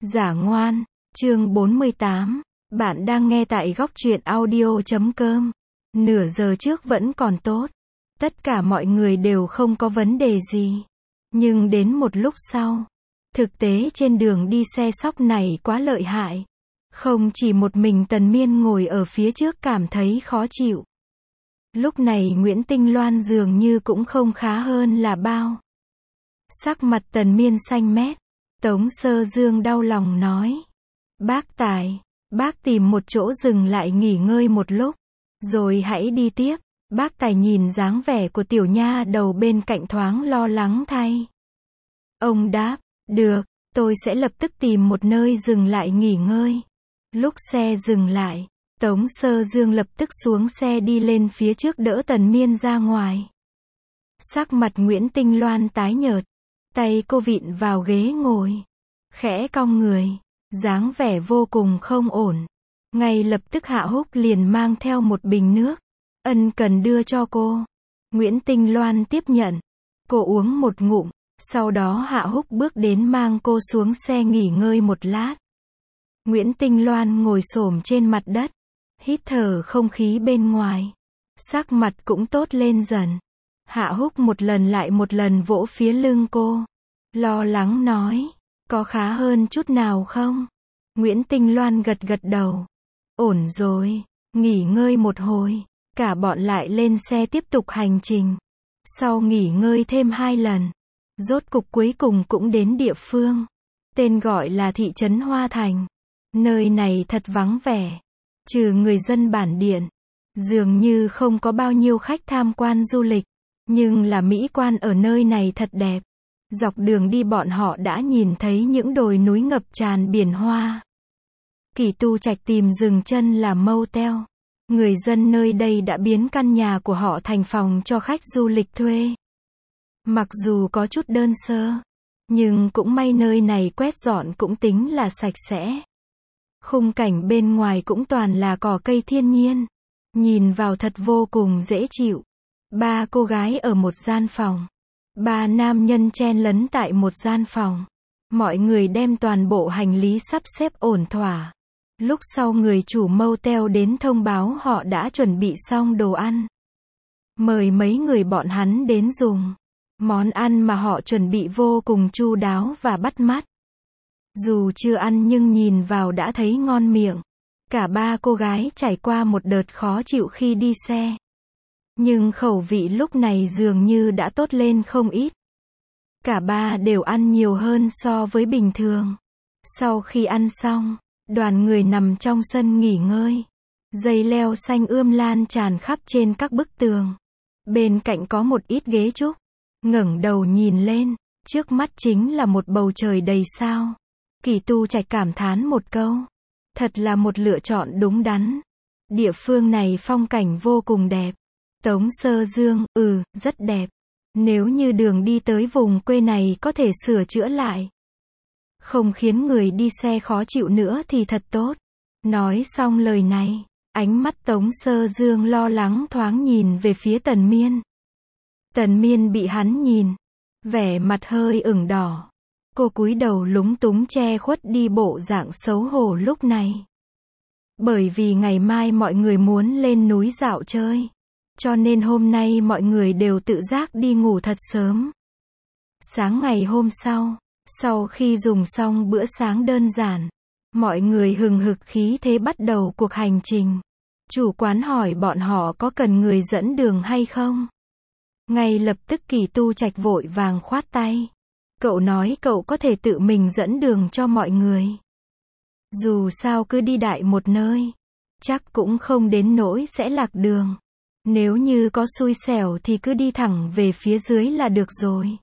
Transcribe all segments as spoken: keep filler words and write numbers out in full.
Giả ngoan, chương bốn mươi tám. Bạn đang nghe tại góc truyện audio chấm com. Nửa giờ trước vẫn còn tốt. Tất cả mọi người đều không có vấn đề gì. Nhưng đến một lúc sau, thực tế trên đường đi xe sóc này quá lợi hại. Không chỉ một mình Tần Miên ngồi ở phía trước cảm thấy khó chịu. Lúc này Nguyễn Tinh Loan dường như cũng không khá hơn là bao. Sắc mặt Tần Miên xanh mét. Tống Sơ Dương đau lòng nói. Bác Tài, bác tìm một chỗ dừng lại nghỉ ngơi một lúc, rồi hãy đi tiếp. Bác Tài nhìn dáng vẻ của tiểu nha đầu bên cạnh thoáng lo lắng thay. Ông đáp, được, tôi sẽ lập tức tìm một nơi dừng lại nghỉ ngơi. Lúc xe dừng lại, Tống Sơ Dương lập tức xuống xe đi lên phía trước đỡ Tần Miên ra ngoài. Sắc mặt Nguyễn Tinh Loan tái nhợt. Tay cô vịn vào ghế ngồi, khẽ cong người, dáng vẻ vô cùng không ổn. Ngay lập tức Hạ Húc liền mang theo một bình nước, ân cần đưa cho cô. Nguyễn Tinh Loan tiếp nhận, cô uống một ngụm, sau đó Hạ Húc bước đến mang cô xuống xe nghỉ ngơi một lát. Nguyễn Tinh Loan ngồi xổm trên mặt đất, hít thở không khí bên ngoài, sắc mặt cũng tốt lên dần. Hạ Húc một lần lại một lần vỗ phía lưng cô, lo lắng nói, có khá hơn chút nào không? Nguyễn Tinh Loan gật gật đầu, ổn rồi, nghỉ ngơi một hồi, cả bọn lại lên xe tiếp tục hành trình. Sau nghỉ ngơi thêm hai lần, rốt cục cuối cùng cũng đến địa phương, tên gọi là thị trấn Hoa Thành. Nơi này thật vắng vẻ, trừ người dân bản địa, dường như không có bao nhiêu khách tham quan du lịch. Nhưng là mỹ quan ở nơi này thật đẹp. Dọc đường đi bọn họ đã nhìn thấy những đồi núi ngập tràn biển hoa. Kỳ Tu Trạch tìm dừng chân là motel. Người dân nơi đây đã biến căn nhà của họ thành phòng cho khách du lịch thuê. Mặc dù có chút đơn sơ, nhưng cũng may nơi này quét dọn cũng tính là sạch sẽ. Khung cảnh bên ngoài cũng toàn là cỏ cây thiên nhiên. Nhìn vào thật vô cùng dễ chịu. Ba cô gái ở một gian phòng. Ba nam nhân chen lấn tại một gian phòng. Mọi người đem toàn bộ hành lý sắp xếp ổn thỏa. Lúc sau người chủ motel đến thông báo họ đã chuẩn bị xong đồ ăn. Mời mấy người bọn hắn đến dùng. Món ăn mà họ chuẩn bị vô cùng chu đáo và bắt mắt. Dù chưa ăn nhưng nhìn vào đã thấy ngon miệng. Cả ba cô gái trải qua một đợt khó chịu khi đi xe. Nhưng khẩu vị lúc này dường như đã tốt lên không ít. Cả ba đều ăn nhiều hơn so với bình thường. Sau khi ăn xong, đoàn người nằm trong sân nghỉ ngơi. Dây leo xanh ươm lan tràn khắp trên các bức tường. Bên cạnh có một ít ghế trúc. Ngẩng đầu nhìn lên, trước mắt chính là một bầu trời đầy sao. Kỳ Tu Trạch cảm thán một câu. Thật là một lựa chọn đúng đắn. Địa phương này phong cảnh vô cùng đẹp. Tống Sơ Dương, ừ, rất đẹp. Nếu như đường đi tới vùng quê này có thể sửa chữa lại, không khiến người đi xe khó chịu nữa thì thật tốt. Nói xong lời này, ánh mắt Tống Sơ Dương lo lắng thoáng nhìn về phía Tần Miên. Tần Miên bị hắn nhìn, vẻ mặt hơi ửng đỏ. Cô cúi đầu lúng túng che khuất đi bộ dạng xấu hổ lúc này. Bởi vì ngày mai mọi người muốn lên núi dạo chơi. Cho nên hôm nay mọi người đều tự giác đi ngủ thật sớm. Sáng ngày hôm sau, sau khi dùng xong bữa sáng đơn giản, mọi người hừng hực khí thế bắt đầu cuộc hành trình. Chủ quán hỏi bọn họ có cần người dẫn đường hay không. Ngay lập tức Kỳ Tu Trạch vội vàng khoát tay. Cậu nói cậu có thể tự mình dẫn đường cho mọi người. Dù sao cứ đi đại một nơi, chắc cũng không đến nỗi sẽ lạc đường. Nếu như có xui xẻo thì cứ đi thẳng về phía dưới là được rồi.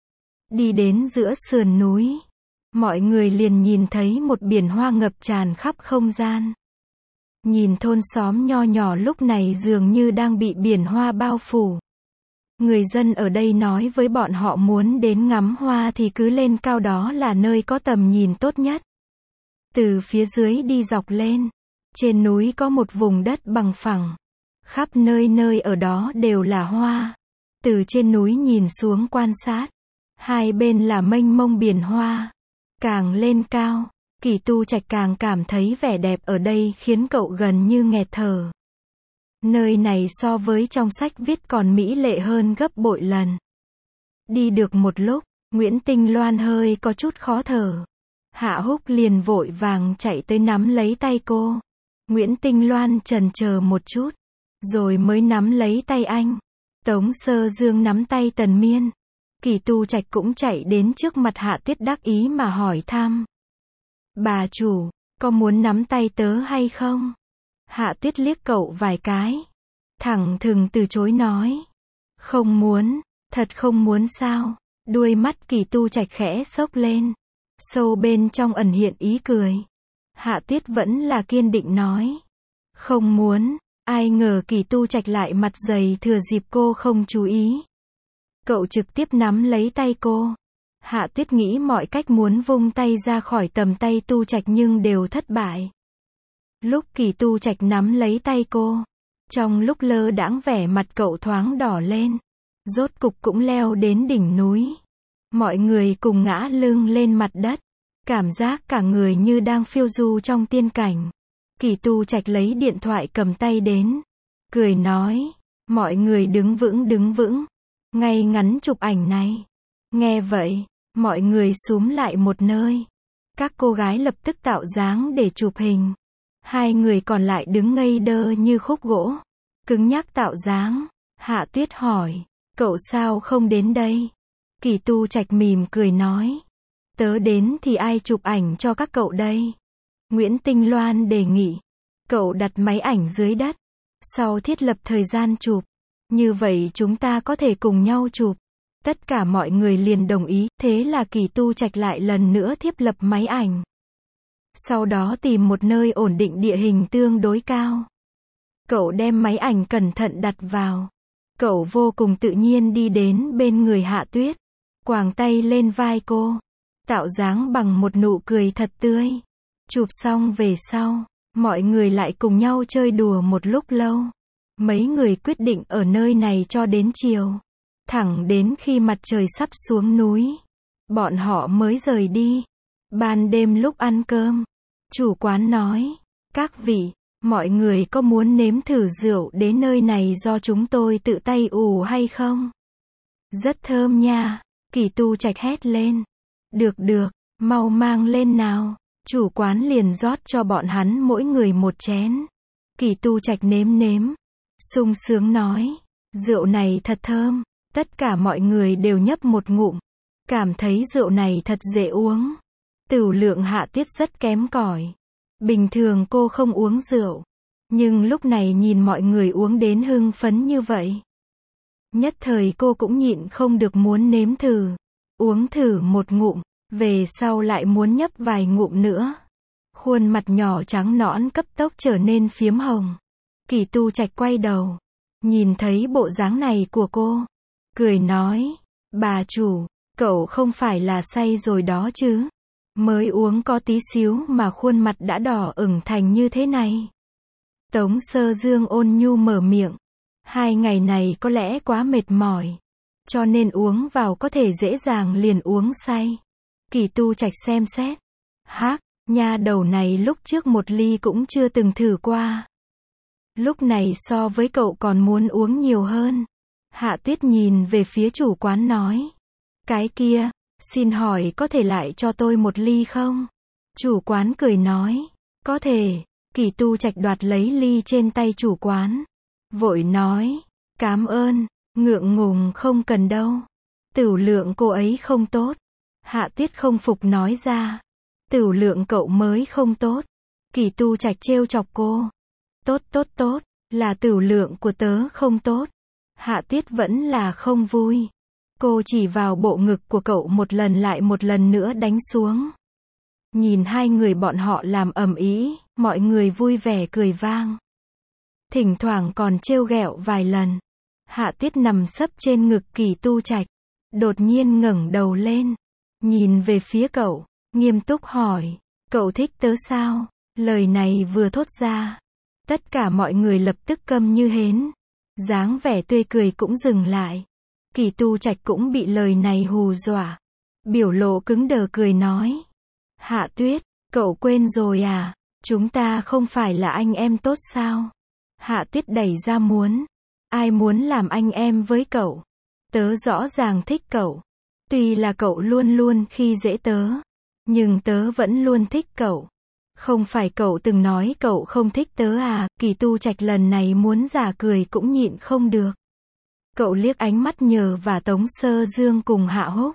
Đi đến giữa sườn núi, mọi người liền nhìn thấy một biển hoa ngập tràn khắp không gian. Nhìn thôn xóm nho nhỏ lúc này dường như đang bị biển hoa bao phủ. Người dân ở đây nói với bọn họ muốn đến ngắm hoa thì cứ lên cao, đó là nơi có tầm nhìn tốt nhất. Từ phía dưới đi dọc lên, trên núi có một vùng đất bằng phẳng. Khắp nơi nơi ở đó đều là hoa. Từ trên núi nhìn xuống quan sát, hai bên là mênh mông biển hoa. Càng lên cao, Kỳ Tu Trạch càng cảm thấy vẻ đẹp ở đây khiến cậu gần như nghẹt thở. Nơi này so với trong sách viết còn mỹ lệ hơn gấp bội lần. Đi được một lúc, Nguyễn Tinh Loan hơi có chút khó thở. Hạ Húc liền vội vàng chạy tới nắm lấy tay cô. Nguyễn Tinh Loan chần chờ một chút, rồi mới nắm lấy tay anh. Tống Sơ Dương nắm tay Tần Miên. Kỳ Tu Trạch cũng chạy đến trước mặt Hạ Tuyết đắc ý mà hỏi thăm. Bà chủ, có muốn nắm tay tớ hay không? Hạ Tuyết liếc cậu vài cái. Thẳng thừng từ chối nói. Không muốn, thật không muốn sao? Đuôi mắt Kỳ Tu Trạch khẽ xốc lên. Sâu bên trong ẩn hiện ý cười. Hạ Tuyết vẫn là kiên định nói. Không muốn, ai ngờ Kỳ Tu Trạch lại mặt dày thừa dịp cô không chú ý. Cậu trực tiếp nắm lấy tay cô. Hạ Tuyết nghĩ mọi cách muốn vung tay ra khỏi tầm tay Tu Trạch nhưng đều thất bại. Lúc Kỳ Tu Trạch nắm lấy tay cô, trong lúc lơ đãng vẻ mặt cậu thoáng đỏ lên. Rốt cục cũng leo đến đỉnh núi. Mọi người cùng ngã lưng lên mặt đất. Cảm giác cả người như đang phiêu du trong tiên cảnh. Kỳ Tu Trạch lấy điện thoại cầm tay đến. Cười nói. Mọi người đứng vững đứng vững. Ngay ngắn chụp ảnh này. Nghe vậy, mọi người xúm lại một nơi. Các cô gái lập tức tạo dáng để chụp hình. Hai người còn lại đứng ngây đơ như khúc gỗ. Cứng nhắc tạo dáng. Hạ Tuyết hỏi. Cậu sao không đến đây? Kỳ Tu Trạch mỉm cười nói. Tớ đến thì ai chụp ảnh cho các cậu đây? Nguyễn Tinh Loan đề nghị. Cậu đặt máy ảnh dưới đất. Sau thiết lập thời gian chụp. Như vậy chúng ta có thể cùng nhau chụp. Tất cả mọi người liền đồng ý. Thế là Kỳ Tu Trạch lại lần nữa thiết lập máy ảnh. Sau đó tìm một nơi ổn định địa hình tương đối cao. Cậu đem máy ảnh cẩn thận đặt vào. Cậu vô cùng tự nhiên đi đến bên người Hạ Tuyết. Quàng tay lên vai cô. Tạo dáng bằng một nụ cười thật tươi. Chụp xong về sau, mọi người lại cùng nhau chơi đùa một lúc lâu. Mấy người quyết định ở nơi này cho đến chiều. Thẳng đến khi mặt trời sắp xuống núi. Bọn họ mới rời đi. Ban đêm lúc ăn cơm, chủ quán nói. Các vị, mọi người có muốn nếm thử rượu đến nơi này do chúng tôi tự tay ủ hay không? Rất thơm nha. Kỳ Tu Trạch hét lên. Được được, mau mang lên nào. Chủ quán liền rót cho bọn hắn mỗi người một chén. Kỳ Tu Trạch nếm nếm. Sung sướng nói. Rượu này thật thơm. Tất cả mọi người đều nhấp một ngụm. Cảm thấy rượu này thật dễ uống. Tửu lượng Hạ Tuyết rất kém cỏi. Bình thường cô không uống rượu. Nhưng lúc này nhìn mọi người uống đến hưng phấn như vậy. Nhất thời cô cũng nhịn không được muốn nếm thử. Uống thử một ngụm. Về sau lại muốn nhấp vài ngụm nữa. Khuôn mặt nhỏ trắng nõn cấp tốc trở nên phiếm hồng. Kỳ Tu Trạch quay đầu. Nhìn thấy bộ dáng này của cô. Cười nói. Bà chủ, cậu không phải là say rồi đó chứ? Mới uống có tí xíu mà khuôn mặt đã đỏ ửng thành như thế này. Tống Sơ Dương ôn nhu mở miệng. Hai ngày này có lẽ quá mệt mỏi. Cho nên uống vào có thể dễ dàng liền uống say. Kỳ Tu Trạch xem xét. Hác, nha đầu này lúc trước một ly cũng chưa từng thử qua. Lúc này so với cậu còn muốn uống nhiều hơn. Hạ Tuyết nhìn về phía chủ quán nói. Cái kia, xin hỏi có thể lại cho tôi một ly không? Chủ quán cười nói. Có thể. Kỳ Tu Trạch đoạt lấy ly trên tay chủ quán. Vội nói. Cám ơn, ngượng ngùng không cần đâu. Tửu lượng cô ấy không tốt. Hạ Tuyết không phục nói ra. Tửu lượng cậu mới không tốt. Kỳ Tu Trạch trêu chọc cô. Tốt tốt tốt, là tửu lượng của tớ không tốt. Hạ Tuyết vẫn là không vui. Cô chỉ vào bộ ngực của cậu một lần lại một lần nữa đánh xuống. Nhìn hai người bọn họ làm ầm ĩ, mọi người vui vẻ cười vang. Thỉnh thoảng còn trêu ghẹo vài lần. Hạ Tuyết nằm sấp trên ngực Kỳ Tu Trạch. Đột nhiên ngẩng đầu lên. Nhìn về phía cậu, nghiêm túc hỏi. Cậu thích tớ sao? Lời này vừa thốt ra. Tất cả mọi người lập tức câm như hến. Dáng vẻ tươi cười cũng dừng lại. Kỳ Tu Trạch cũng bị lời này hù dọa. Biểu lộ cứng đờ cười nói. Hạ Tuyết, Cậu quên rồi à? Chúng ta không phải là anh em tốt sao? Hạ Tuyết đẩy ra muốn. Ai muốn làm anh em với cậu? Tớ rõ ràng thích cậu. Tuy là cậu luôn luôn khi dễ tớ. Nhưng tớ vẫn luôn thích cậu. Không phải cậu từng nói cậu không thích tớ à? Kỳ Tu Trạch lần này muốn giả cười cũng nhịn không được. Cậu liếc ánh mắt Nhờ và Tống Sơ Dương cùng Hạ Húc.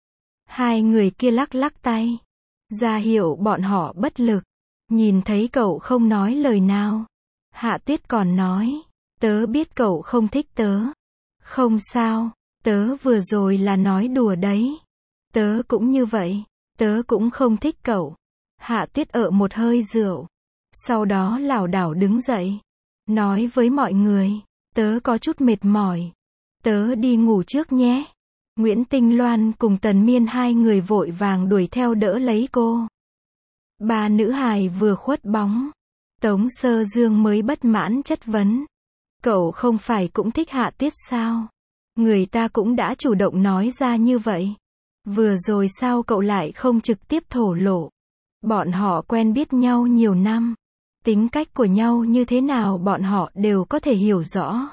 Hai người kia lắc lắc tay. Ra hiệu bọn họ bất lực. Nhìn thấy cậu không nói lời nào. Hạ Tuyết còn nói. Tớ biết cậu không thích tớ. Không sao. Tớ vừa rồi là nói đùa đấy. Tớ cũng như vậy. Tớ cũng không thích cậu. Hạ Tuyết ợ một hơi rượu. Sau đó lảo đảo đứng dậy. Nói với mọi người. Tớ có chút mệt mỏi. Tớ đi ngủ trước nhé. Nguyễn Tinh Loan cùng Tần Miên hai người vội vàng đuổi theo đỡ lấy cô. Ba nữ hài vừa khuất bóng. Tống Sơ Dương mới bất mãn chất vấn. Cậu không phải cũng thích Hạ Tuyết sao? Người ta cũng đã chủ động nói ra như vậy. Vừa rồi sao cậu lại không trực tiếp thổ lộ? Bọn họ quen biết nhau nhiều năm. Tính cách của nhau như thế nào bọn họ đều có thể hiểu rõ.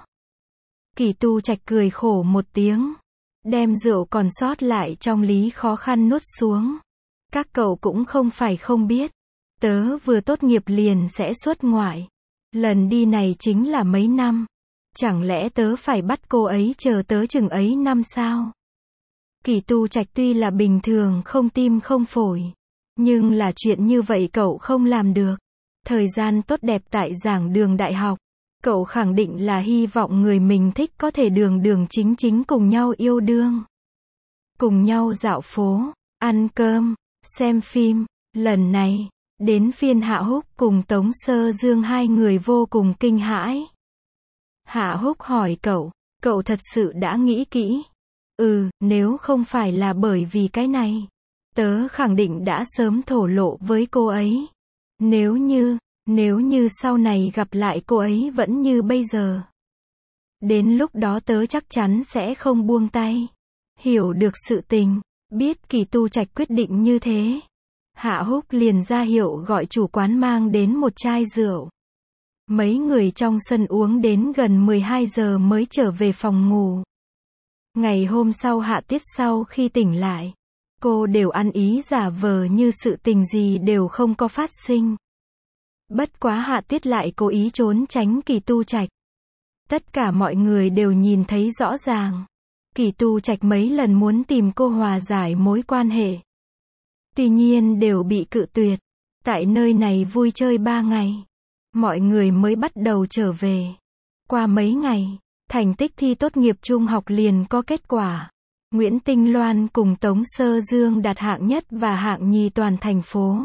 Kỳ Tu Trạch cười khổ một tiếng. Đem rượu còn sót lại trong lý khó khăn nuốt xuống. Các cậu cũng không phải không biết. Tớ vừa tốt nghiệp liền sẽ xuất ngoại. Lần đi này chính là mấy năm. Chẳng lẽ tớ phải bắt cô ấy chờ tớ chừng ấy năm sao? Kỳ Tu Trạch tuy là bình thường không tim không phổi. Nhưng là chuyện như vậy cậu không làm được. Thời gian tốt đẹp tại giảng đường đại học. Cậu khẳng định là hy vọng người mình thích có thể đường đường chính chính cùng nhau yêu đương. Cùng nhau dạo phố, ăn cơm, xem phim. Lần này, đến phiên Hạ Húc cùng Tống Sơ Dương hai người vô cùng kinh hãi. Hạ Húc hỏi cậu, cậu thật sự đã nghĩ kỹ? Ừ, nếu không phải là bởi vì cái này, tớ khẳng định đã sớm thổ lộ với cô ấy. Nếu như, nếu như sau này gặp lại cô ấy vẫn như bây giờ. Đến lúc đó tớ chắc chắn sẽ không buông tay. Hiểu được sự tình, biết Kỳ Tu Trạch quyết định như thế. Hạ Húc liền ra hiệu gọi chủ quán mang đến một chai rượu. Mấy người trong sân uống đến gần mười hai giờ mới trở về phòng ngủ. Ngày hôm sau Hạ Tuyết sau khi tỉnh lại, cô đều ăn ý giả vờ như sự tình gì đều không có phát sinh. Bất quá Hạ Tuyết lại cố ý trốn tránh Kỳ Tu Trạch. Tất cả mọi người đều nhìn thấy rõ ràng. Kỳ Tu Trạch mấy lần muốn tìm cô hòa giải mối quan hệ. Tuy nhiên đều bị cự tuyệt. Tại nơi này vui chơi ba ngày. Mọi người mới bắt đầu trở về. Qua mấy ngày, thành tích thi tốt nghiệp trung học liền có kết quả. Nguyễn Tinh Loan cùng Tống Sơ Dương đạt hạng nhất và hạng nhì toàn thành phố.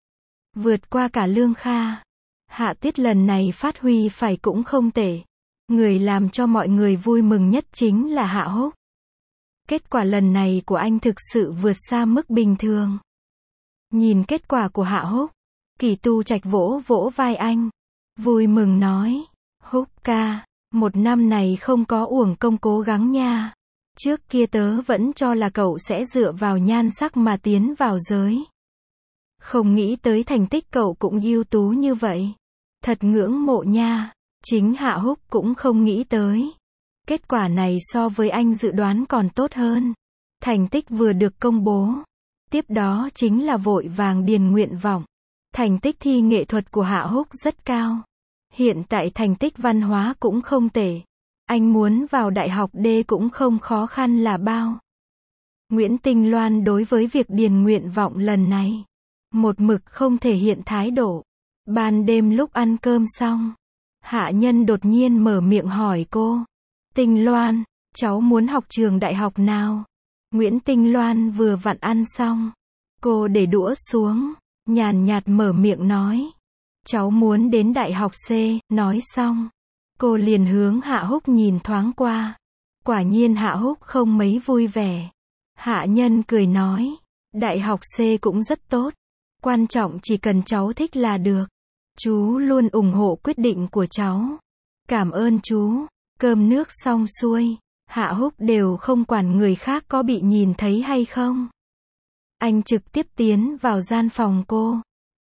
Vượt qua cả Lương Kha. Hạ Tuyết lần này phát huy phải cũng không tệ. Người làm cho mọi người vui mừng nhất chính là Hạ Húc. Kết quả lần này của anh thực sự vượt xa mức bình thường. Nhìn kết quả của Hạ Húc, Kỳ Tu Trạch vỗ vỗ vai anh. Vui mừng nói, Húc ca, một năm này không có uổng công cố gắng nha. Trước kia tớ vẫn cho là cậu sẽ dựa vào nhan sắc mà tiến vào giới. Không nghĩ tới thành tích cậu cũng ưu tú như vậy. Thật ngưỡng mộ nha. Chính Hạ Húc cũng không nghĩ tới. Kết quả này so với anh dự đoán còn tốt hơn. Thành tích vừa được công bố. Tiếp đó chính là vội vàng điền nguyện vọng. Thành tích thi nghệ thuật của Hạ Húc rất cao. Hiện tại thành tích văn hóa cũng không tệ. Anh muốn vào đại học D cũng không khó khăn là bao. Nguyễn Tinh Loan đối với việc điền nguyện vọng lần này, một mực không thể hiện thái độ. Ban đêm lúc ăn cơm xong, Hạ Nhân đột nhiên mở miệng hỏi cô. Tinh Loan, cháu muốn học trường đại học nào? Nguyễn Tinh Loan vừa vặn ăn xong. Cô để đũa xuống, nhàn nhạt mở miệng nói. Cháu muốn đến đại học C, nói xong. Cô liền hướng Hạ Húc nhìn thoáng qua. Quả nhiên Hạ Húc không mấy vui vẻ. Hạ Nhân cười nói. Đại học C cũng rất tốt. Quan trọng chỉ cần cháu thích là được. Chú luôn ủng hộ quyết định của cháu. Cảm ơn chú. Cơm nước xong xuôi, Hạ Húc đều không quản người khác có bị nhìn thấy hay không. Anh trực tiếp tiến vào gian phòng cô.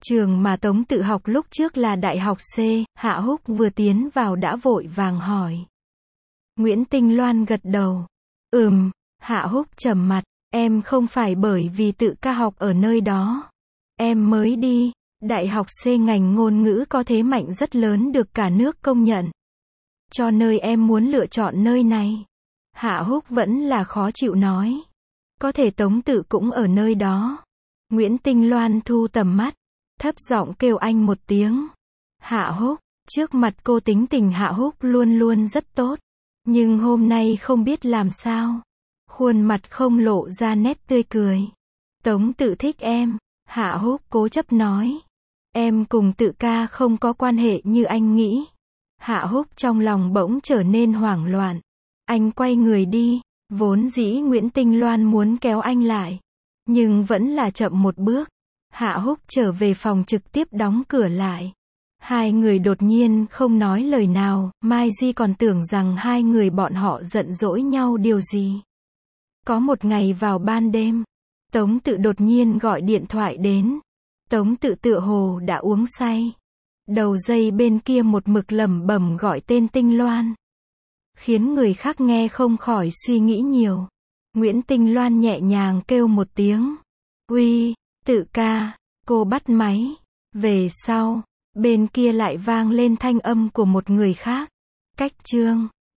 Trường mà Tống Tự học lúc trước là Đại học C, Hạ Húc vừa tiến vào đã vội vàng hỏi. Nguyễn Tinh Loan gật đầu. Ừm, Hạ Húc trầm mặt, em không phải bởi vì tự ca học ở nơi đó. Em mới đi, Đại học C ngành ngôn ngữ có thế mạnh rất lớn được cả nước công nhận. Cho nơi em muốn lựa chọn nơi này. Hạ Húc vẫn là khó chịu nói. Có thể Tống Tự cũng ở nơi đó. Nguyễn Tinh Loan thu tầm mắt, thấp giọng kêu anh một tiếng. Hạ Húc, trước mặt cô tính tình Hạ Húc luôn luôn rất tốt. Nhưng hôm nay không biết làm sao. Khuôn mặt không lộ ra nét tươi cười. Tống Tự thích em, Hạ Húc cố chấp nói. Em cùng Tự ca không có quan hệ như anh nghĩ. Hạ Húc trong lòng bỗng trở nên hoảng loạn. Anh quay người đi, vốn dĩ Nguyễn Tinh Loan muốn kéo anh lại. Nhưng vẫn là chậm một bước. Hạ Húc trở về phòng trực tiếp đóng cửa lại. Hai người đột nhiên không nói lời nào, Mai Di còn tưởng rằng hai người bọn họ giận dỗi nhau điều gì. Có một ngày vào ban đêm, Tống Tự đột nhiên gọi điện thoại đến. Tống Tự tựa hồ đã uống say. Đầu dây bên kia một mực lẩm bẩm gọi tên Tinh Loan. Khiến người khác nghe không khỏi suy nghĩ nhiều. Nguyễn Tinh Loan nhẹ nhàng kêu một tiếng. Uy, Tự ca, cô bắt máy. Về sau, bên kia lại vang lên thanh âm của một người khác. Cách Trương.